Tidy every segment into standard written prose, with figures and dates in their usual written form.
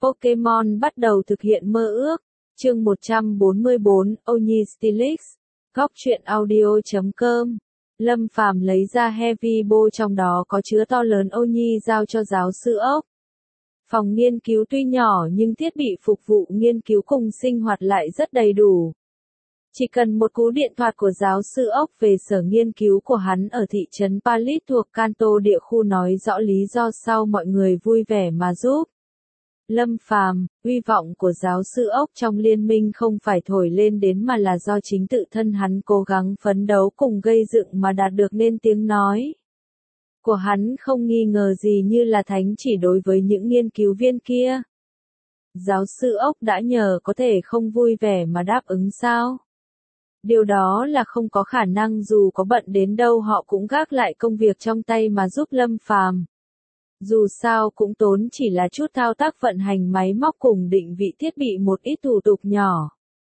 Pokemon bắt đầu thực hiện mơ ước. Chương 144, Oni Steelix. Góc truyện audio.com. Lâm Phàm lấy ra Heavy Ball, trong đó có chứa to lớn Oni, giao cho giáo sư ốc. Phòng nghiên cứu tuy nhỏ nhưng thiết bị phục vụ nghiên cứu cùng sinh hoạt lại rất đầy đủ. Chỉ cần một cú điện thoại của giáo sư ốc về sở nghiên cứu của hắn ở thị trấn Palit thuộc Kanto địa khu nói rõ lý do sau, mọi người vui vẻ mà giúp. Lâm Phàm, uy vọng của giáo sư ốc trong liên minh không phải thổi lên đến mà là do chính tự thân hắn cố gắng phấn đấu cùng gây dựng mà đạt được nên tiếng nói của hắn không nghi ngờ gì như là thánh chỉ đối với những nghiên cứu viên kia. Giáo sư ốc đã nhờ, có thể không vui vẻ mà đáp ứng sao? Điều đó là không có khả năng, dù có bận đến đâu họ cũng gác lại công việc trong tay mà giúp Lâm Phàm. Dù sao cũng tốn chỉ là chút thao tác vận hành máy móc cùng định vị thiết bị, một ít thủ tục nhỏ.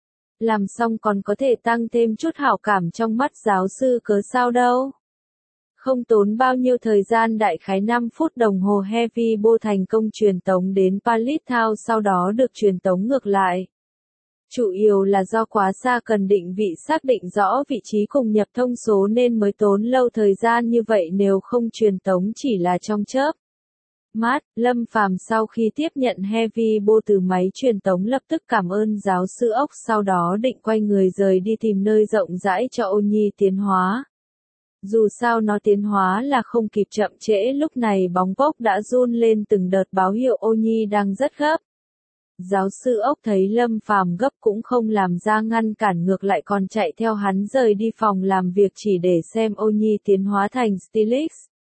Làm xong còn có thể tăng thêm chút hảo cảm trong mắt giáo sư, cớ sao đâu. Không tốn bao nhiêu thời gian, đại khái 5 phút đồng hồ, Heavy Ball thành công truyền tống đến Palit Town, sau đó được truyền tống ngược lại. Chủ yếu là do quá xa, cần định vị xác định rõ vị trí cùng nhập thông số nên mới tốn lâu thời gian như vậy, nếu không truyền tống chỉ là trong chớp mắt. Lâm Phàm sau khi tiếp nhận Heavy Ball từ máy truyền tống lập tức cảm ơn giáo sư ốc, sau đó định quay người rời đi tìm nơi rộng rãi cho Oni tiến hóa. Dù sao nó tiến hóa là không kịp chậm trễ, lúc này bóng bốc đã run lên từng đợt báo hiệu Oni đang rất gấp. Giáo sư ốc thấy Lâm Phàm gấp cũng không làm ra ngăn cản, ngược lại còn chạy theo hắn rời đi phòng làm việc chỉ để xem Oni tiến hóa thành Steelix.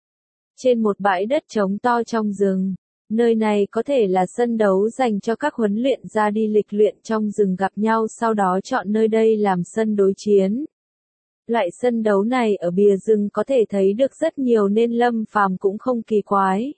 Trên một bãi đất trống to trong rừng, nơi này có thể là sân đấu dành cho các huấn luyện ra đi lịch luyện trong rừng gặp nhau, sau đó chọn nơi đây làm sân đối chiến. Loại sân đấu này ở bìa rừng có thể thấy được rất nhiều nên Lâm Phàm cũng không kỳ quái.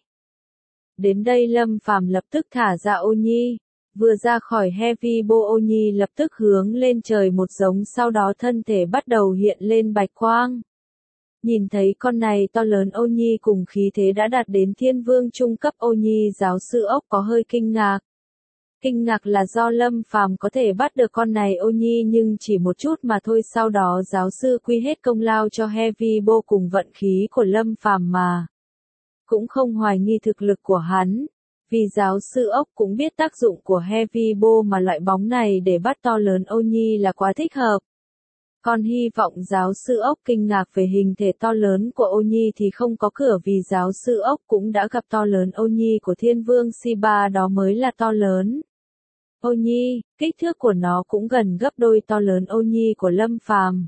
Đến đây Lâm Phàm lập tức thả ra Oni. Vừa ra khỏi Heavy Ball, Oni lập tức hướng lên trời một giống, sau đó thân thể bắt đầu hiện lên bạch quang. Nhìn thấy con này to lớn Oni cùng khí thế đã đạt đến thiên vương trung cấp Oni, giáo sư ốc có hơi kinh ngạc. Kinh ngạc là do Lâm Phàm có thể bắt được con này Oni nhưng chỉ một chút mà thôi, sau đó giáo sư quy hết công lao cho Heavy Ball cùng vận khí của Lâm Phàm mà. Cũng không hoài nghi thực lực của hắn. Vì giáo sư ốc cũng biết tác dụng của Heavy Ball mà loại bóng này để bắt to lớn Oni là quá thích hợp. Còn hy vọng giáo sư ốc kinh ngạc về hình thể to lớn của Oni thì không có cửa, vì giáo sư ốc cũng đã gặp to lớn Oni của thiên vương Shiba, đó mới là to lớn. Oni, kích thước của nó cũng gần gấp đôi to lớn Oni của Lâm Phàm.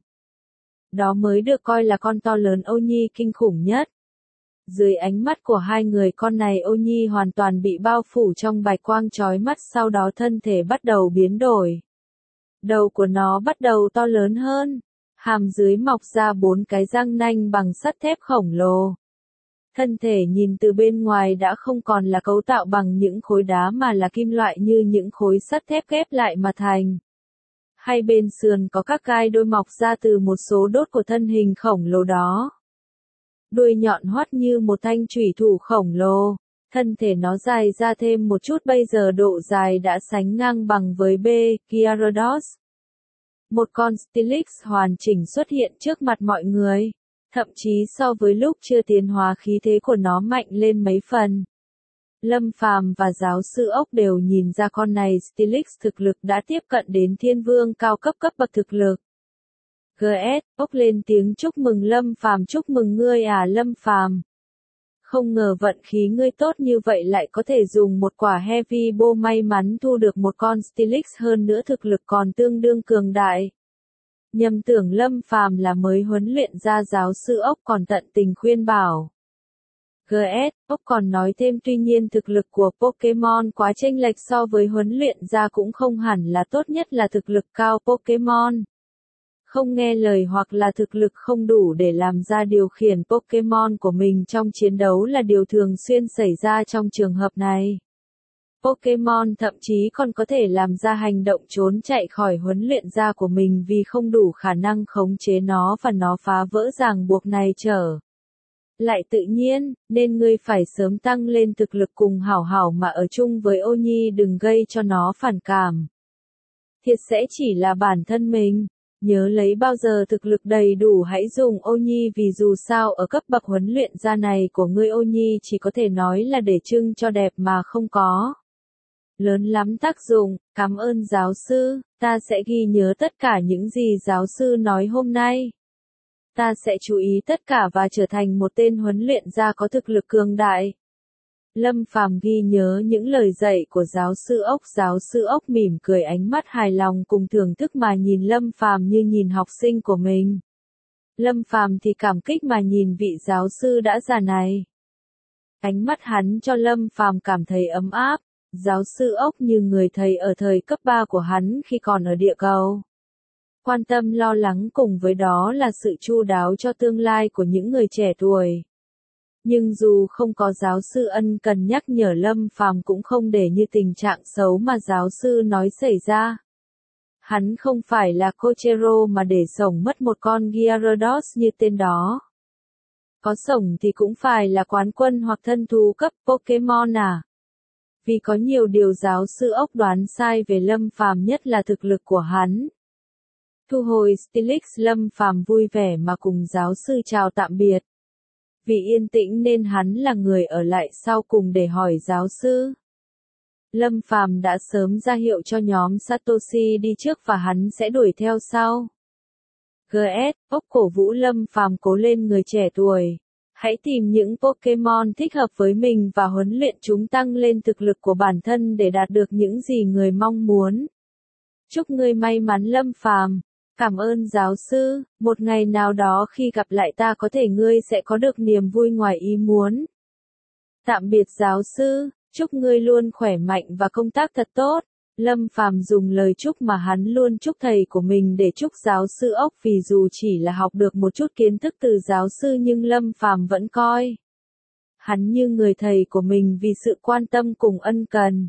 Đó mới được coi là con to lớn Oni kinh khủng nhất. Dưới ánh mắt của hai người, con này Oni hoàn toàn bị bao phủ trong bạch quang chói mắt, sau đó thân thể bắt đầu biến đổi. Đầu của nó bắt đầu to lớn hơn, hàm dưới mọc ra 4 cái răng nanh bằng sắt thép khổng lồ. Thân thể nhìn từ bên ngoài đã không còn là cấu tạo bằng những khối đá mà là kim loại như những khối sắt thép ghép lại mà thành. Hai bên sườn có các gai đôi mọc ra từ một số đốt của thân hình khổng lồ đó. Đuôi nhọn hoắt như một thanh chủy thủ khổng lồ. Thân thể nó dài ra thêm một chút, bây giờ độ dài đã sánh ngang bằng với B. Gyarados. Một con Steelix hoàn chỉnh xuất hiện trước mặt mọi người. Thậm chí so với lúc chưa tiến hóa, khí thế của nó mạnh lên mấy phần. Lâm Phàm và giáo sư ốc đều nhìn ra con này Steelix thực lực đã tiếp cận đến thiên vương cao cấp bậc thực lực. GS, ốc lên tiếng chúc mừng Lâm Phàm, chúc mừng ngươi à Lâm Phàm. Không ngờ vận khí ngươi tốt như vậy, lại có thể dùng một quả Heavy Ball may mắn thu được một con Steelix, hơn nữa thực lực còn tương đương cường đại. Nhầm tưởng Lâm Phàm là mới huấn luyện ra, giáo sư ốc còn tận tình khuyên bảo. GS, ốc còn nói thêm tuy nhiên thực lực của Pokemon quá chênh lệch so với huấn luyện ra cũng không hẳn là tốt, nhất là thực lực cao Pokemon không nghe lời hoặc là thực lực không đủ để làm ra điều khiển Pokemon của mình trong chiến đấu là điều thường xuyên xảy ra trong trường hợp này. Pokemon thậm chí còn có thể làm ra hành động trốn chạy khỏi huấn luyện ra của mình vì không đủ khả năng khống chế nó và nó phá vỡ ràng buộc này trở lại tự nhiên, nên ngươi phải sớm tăng lên thực lực cùng hảo hảo mà ở chung với Ô Nhi, đừng gây cho nó phản cảm. Thiệt sẽ chỉ là bản thân mình. Nhớ lấy bao giờ thực lực đầy đủ hãy dùng Ô Nhi, vì dù sao ở cấp bậc huấn luyện gia này của ngươi Ô Nhi chỉ có thể nói là để trưng cho đẹp mà không có lớn lắm tác dụng. Cảm ơn giáo sư, ta sẽ ghi nhớ tất cả những gì giáo sư nói hôm nay. Ta sẽ chú ý tất cả và trở thành một tên huấn luyện gia có thực lực cường đại. Lâm Phàm ghi nhớ những lời dạy của giáo sư Ốc. Giáo sư Ốc mỉm cười, ánh mắt hài lòng cùng thưởng thức mà nhìn Lâm Phàm như nhìn học sinh của mình. Lâm Phàm thì cảm kích mà nhìn vị giáo sư đã già này. Ánh mắt hắn cho Lâm Phàm cảm thấy ấm áp. Giáo sư Ốc như người thầy ở thời cấp 3 của hắn khi còn ở địa cầu. Quan tâm lo lắng cùng với đó là sự chu đáo cho tương lai của những người trẻ tuổi. Nhưng dù không có giáo sư ân cần nhắc nhở, Lâm Phàm cũng không để như tình trạng xấu mà giáo sư nói xảy ra. Hắn không phải là Kochero mà để sổng mất một con Gyarados như tên đó. Có sổng thì cũng phải là quán quân hoặc thân thú cấp Pokemon à. Vì có nhiều điều giáo sư Ốc đoán sai về Lâm Phàm, nhất là thực lực của hắn. Thu hồi Steelix, Lâm Phàm vui vẻ mà cùng giáo sư chào tạm biệt. Vì yên tĩnh nên hắn là người ở lại sau cùng để hỏi giáo sư. Lâm Phàm đã sớm ra hiệu cho nhóm Satoshi đi trước và hắn sẽ đuổi theo sau. GS, Ốc cổ vũ Lâm Phàm cố lên người trẻ tuổi. Hãy tìm những Pokemon thích hợp với mình và huấn luyện chúng tăng lên thực lực của bản thân để đạt được những gì người mong muốn. Chúc ngươi may mắn Lâm Phàm. Cảm ơn giáo sư, một ngày nào đó khi gặp lại ta có thể ngươi sẽ có được niềm vui ngoài ý muốn. Tạm biệt giáo sư, chúc ngươi luôn khỏe mạnh và công tác thật tốt. Lâm Phàm dùng lời chúc mà hắn luôn chúc thầy của mình để chúc giáo sư Ốc, vì dù chỉ là học được một chút kiến thức từ giáo sư nhưng Lâm Phàm vẫn coi hắn như người thầy của mình vì sự quan tâm cùng ân cần.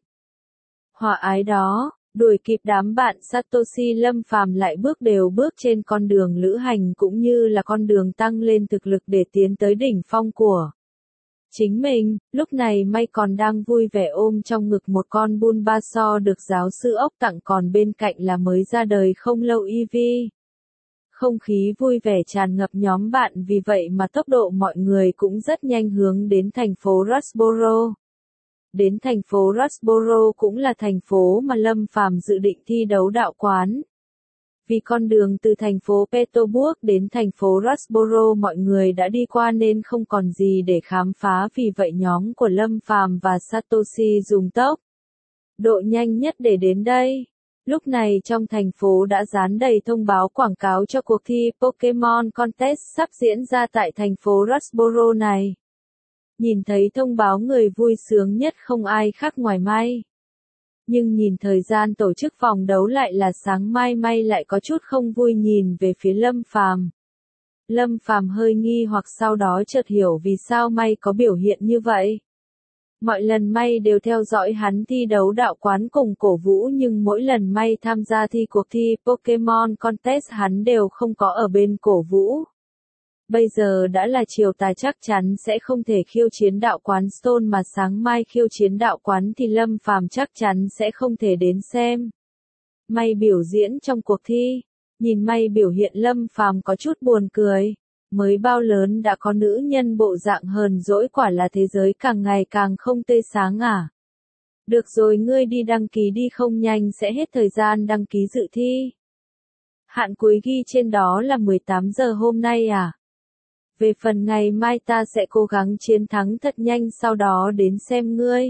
Hòa ái đó, đuổi kịp đám bạn Satoshi, Lâm Phàm lại bước đều bước trên con đường lữ hành cũng như là con đường tăng lên thực lực để tiến tới đỉnh phong của chính mình. Lúc này May còn đang vui vẻ ôm trong ngực một con Bulbasaur được giáo sư Ốc tặng, còn bên cạnh là mới ra đời không lâu Eevee. Không khí vui vẻ tràn ngập nhóm bạn, vì vậy mà tốc độ mọi người cũng rất nhanh hướng đến thành phố Rustboro. Đến thành phố Rustboro cũng là thành phố mà Lâm Phàm dự định thi đấu đạo quán. Vì con đường từ thành phố Peterburg đến thành phố Rustboro mọi người đã đi qua nên không còn gì để khám phá, vì vậy nhóm của Lâm Phàm và Satoshi dùng tốc độ nhanh nhất để đến đây. Lúc này trong thành phố đã dán đầy thông báo quảng cáo cho cuộc thi Pokemon Contest sắp diễn ra tại thành phố Rustboro này. Nhìn thấy thông báo người vui sướng nhất không ai khác ngoài May. Nhưng nhìn thời gian tổ chức vòng đấu lại là sáng mai, May lại có chút không vui nhìn về phía Lâm Phàm. Lâm Phàm hơi nghi hoặc sau đó chợt hiểu vì sao May có biểu hiện như vậy. Mọi lần May đều theo dõi hắn thi đấu đạo quán cùng cổ vũ, nhưng mỗi lần May tham gia cuộc thi Pokemon Contest hắn đều không có ở bên cổ vũ. Bây giờ đã là chiều tà, chắc chắn sẽ không thể khiêu chiến đạo quán Stone, mà sáng mai khiêu chiến đạo quán thì Lâm Phàm chắc chắn sẽ không thể đến xem May biểu diễn trong cuộc thi. Nhìn May biểu hiện Lâm Phàm có chút buồn cười. Mới bao lớn đã có nữ nhân bộ dạng hờn dỗi, quả là thế giới càng ngày càng không tươi sáng à. Được rồi, ngươi đi đăng ký đi, không nhanh sẽ hết thời gian đăng ký dự thi. Hạn cuối ghi trên đó là 18 giờ hôm nay à. Về phần ngày mai ta sẽ cố gắng chiến thắng thật nhanh sau đó đến xem ngươi.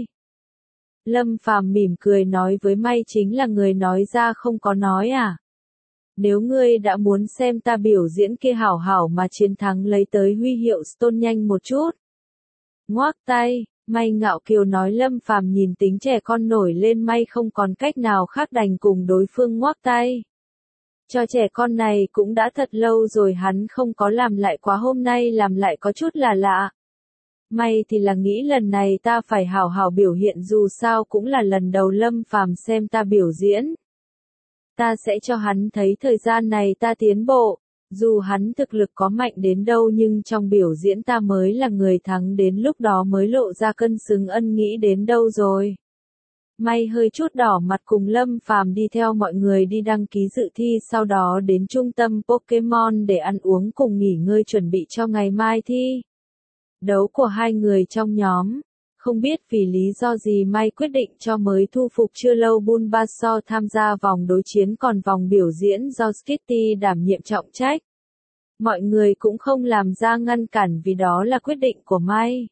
Lâm Phàm mỉm cười nói với May, chính là người nói ra không có nói à. Nếu ngươi đã muốn xem ta biểu diễn kia hảo hảo mà chiến thắng lấy tới huy hiệu Stone nhanh một chút. Ngoác tay, May ngạo kiều nói. Lâm Phàm nhìn tính trẻ con nổi lên, May không còn cách nào khác đành cùng đối phương ngoác tay. Cho trẻ con này cũng đã thật lâu rồi hắn không có làm lại quá, hôm nay làm lại có chút là lạ. May thì là nghĩ lần này ta phải hảo hảo biểu hiện, dù sao cũng là lần đầu Lâm Phàm xem ta biểu diễn. Ta sẽ cho hắn thấy thời gian này ta tiến bộ. Dù hắn thực lực có mạnh đến đâu nhưng trong biểu diễn ta mới là người thắng, đến lúc đó mới lộ ra cân xứng ân nghĩ đến đâu rồi. May hơi chút đỏ mặt cùng Lâm Phàm đi theo mọi người đi đăng ký dự thi, sau đó đến trung tâm Pokemon để ăn uống cùng nghỉ ngơi chuẩn bị cho ngày mai thi đấu của hai người trong nhóm. Không biết vì lý do gì May quyết định cho mới thu phục chưa lâu Bulbasaur tham gia vòng đối chiến, còn vòng biểu diễn do Skitty đảm nhiệm trọng trách. Mọi người cũng không làm ra ngăn cản vì đó là quyết định của May.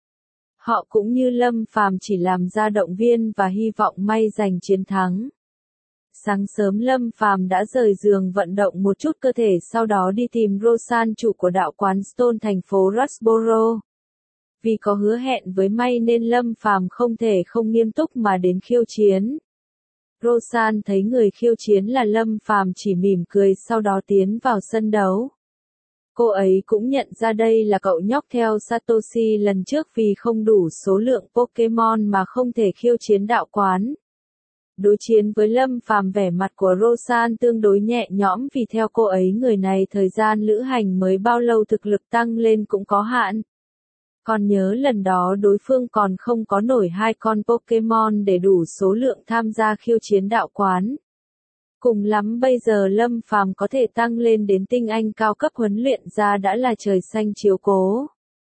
Họ cũng như Lâm Phàm chỉ làm ra động viên và hy vọng May giành chiến thắng. Sáng sớm Lâm Phàm đã rời giường vận động một chút cơ thể, sau đó đi tìm Rosan, chủ của đạo quán Stone thành phố Rustboro. Vì có hứa hẹn với May nên Lâm Phàm không thể không nghiêm túc mà đến khiêu chiến. Rosan thấy người khiêu chiến là Lâm Phàm chỉ mỉm cười, sau đó tiến vào sân đấu. Cô ấy cũng nhận ra đây là cậu nhóc theo Satoshi lần trước vì không đủ số lượng Pokemon mà không thể khiêu chiến đạo quán. Đối chiến với Lâm Phàm, vẻ mặt của Rosan tương đối nhẹ nhõm vì theo cô ấy người này thời gian lữ hành mới bao lâu, thực lực tăng lên cũng có hạn. Còn nhớ lần đó đối phương còn không có nổi 2 con Pokemon để đủ số lượng tham gia khiêu chiến đạo quán. Cùng lắm bây giờ Lâm Phàm có thể tăng lên đến tinh anh cao cấp huấn luyện ra đã là trời xanh chiếu cố.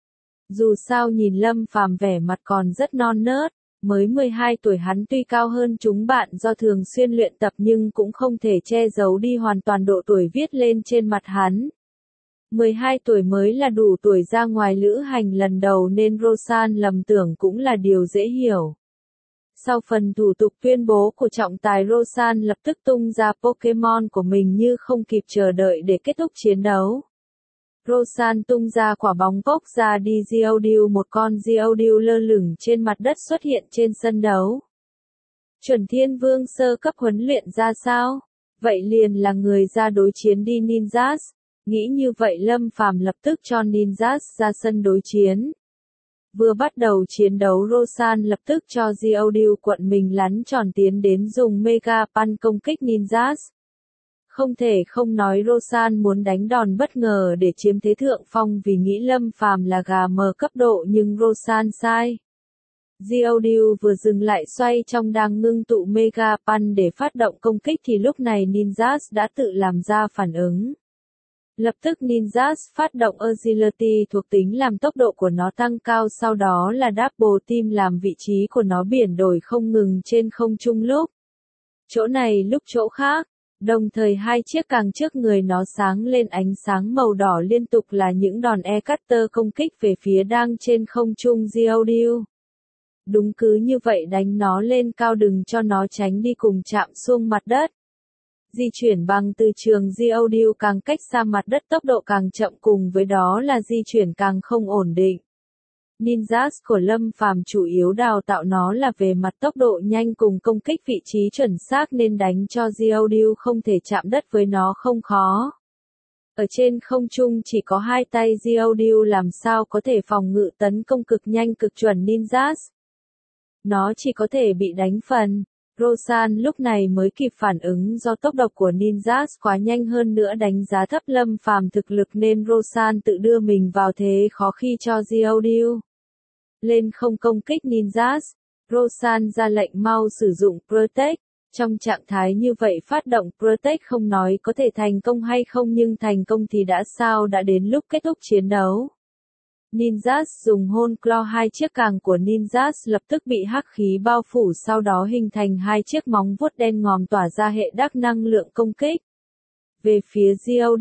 Dù sao nhìn Lâm Phàm vẻ mặt còn rất non nớt, mới 12 tuổi, hắn tuy cao hơn chúng bạn do thường xuyên luyện tập nhưng cũng không thể che giấu đi hoàn toàn độ tuổi viết lên trên mặt hắn. 12 tuổi mới là đủ tuổi ra ngoài lữ hành lần đầu nên Rosan lầm tưởng cũng là điều dễ hiểu. Sau phần thủ tục tuyên bố của trọng tài, Rosan lập tức tung ra Pokemon của mình như không kịp chờ đợi để kết thúc chiến đấu. Rosan tung ra quả bóng vốc ra đi Geodude, một con Geodude lơ lửng trên mặt đất xuất hiện trên sân đấu. Chuẩn Thiên Vương sơ cấp huấn luyện ra sao? Vậy liền là người ra đối chiến đi Ninjas. Nghĩ như vậy Lâm Phàm lập tức cho Ninjas ra sân đối chiến. Vừa bắt đầu chiến đấu Rosan lập tức cho Geodude quận mình lắn tròn tiến đến dùng Mega Punch công kích Ninjas. Không thể không nói Rosan muốn đánh đòn bất ngờ để chiếm thế thượng phong vì nghĩ Lâm Phàm là gà mờ cấp độ, nhưng Rosan sai. Geodude vừa dừng lại xoay trong đang ngưng tụ Mega Punch để phát động công kích thì lúc này Ninjas đã tự làm ra phản ứng. Lập tức Ninjas phát động Agility thuộc tính làm tốc độ của nó tăng cao, sau đó là Double Team làm vị trí của nó biển đổi không ngừng trên không trung, lúc chỗ này lúc chỗ khác. Đồng thời hai chiếc càng trước người nó sáng lên ánh sáng màu đỏ liên tục là những đòn E-Cutter công kích về phía đang trên không trung Geodude. Đúng cứ như vậy, đánh nó lên cao đừng cho nó tránh đi cùng chạm xuống mặt đất. Di chuyển bằng từ trường Geodude càng cách xa mặt đất tốc độ càng chậm, cùng với đó là di chuyển càng không ổn định. Ninjas của Lâm Phàm chủ yếu đào tạo nó là về mặt tốc độ nhanh cùng công kích vị trí chuẩn xác nên đánh cho Geodude không thể chạm đất với nó không khó. Ở trên không trung chỉ có hai tay Geodude làm sao có thể phòng ngự tấn công cực nhanh cực chuẩn Ninjas. Nó chỉ có thể bị đánh phần. Rosan lúc này mới kịp phản ứng do tốc độ của Ninjas quá nhanh, hơn nữa đánh giá thấp Lâm Phàm thực lực nên Rosan tự đưa mình vào thế khó khi cho Geodude lên không công kích Ninjas. Rosan ra lệnh mau sử dụng Protect. Trong trạng thái như vậy phát động Protect không nói có thể thành công hay không, nhưng thành công thì đã sao, đã đến lúc kết thúc chiến đấu. Ninjas dùng hôn claw, hai chiếc càng của Ninjas lập tức bị hắc khí bao phủ, sau đó hình thành hai chiếc móng vuốt đen ngòm tỏa ra hệ đắc năng lượng công kích. Về phía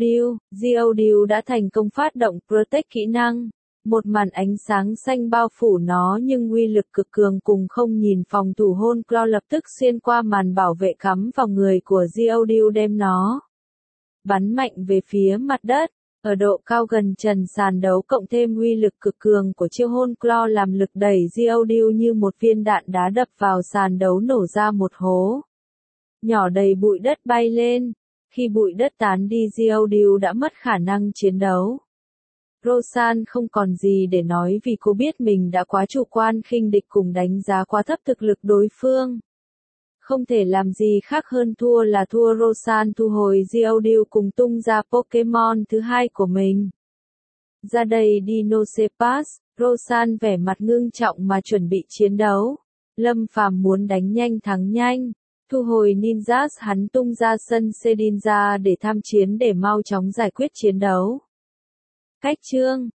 Geodude đã thành công phát động Protect kỹ năng. Một màn ánh sáng xanh bao phủ nó nhưng uy lực cực cường cùng không nhìn phòng thủ hôn claw lập tức xuyên qua màn bảo vệ cắm vào người của Geodude đem nó bắn mạnh về phía mặt đất. Ở độ cao gần trần sàn đấu cộng thêm uy lực cực cường của chiêu hôn claw làm lực đẩy Geodude như một viên đạn đá đập vào sàn đấu, nổ ra một hố nhỏ đầy bụi đất bay lên. Khi bụi đất tán đi Geodude đã mất khả năng chiến đấu. Rosan không còn gì để nói vì cô biết mình đã quá chủ quan khinh địch cùng đánh giá quá thấp thực lực đối phương. Không thể làm gì khác hơn thua là thua. Roshan thu hồi Geodude cùng tung ra Pokemon thứ hai của mình. Ra đây Dinocepas, Roshan vẻ mặt ngưng trọng mà chuẩn bị chiến đấu. Lâm Phàm muốn đánh nhanh thắng nhanh. Thu hồi Ninjas hắn tung ra sân Shedinja để tham chiến để mau chóng giải quyết chiến đấu. Cách chương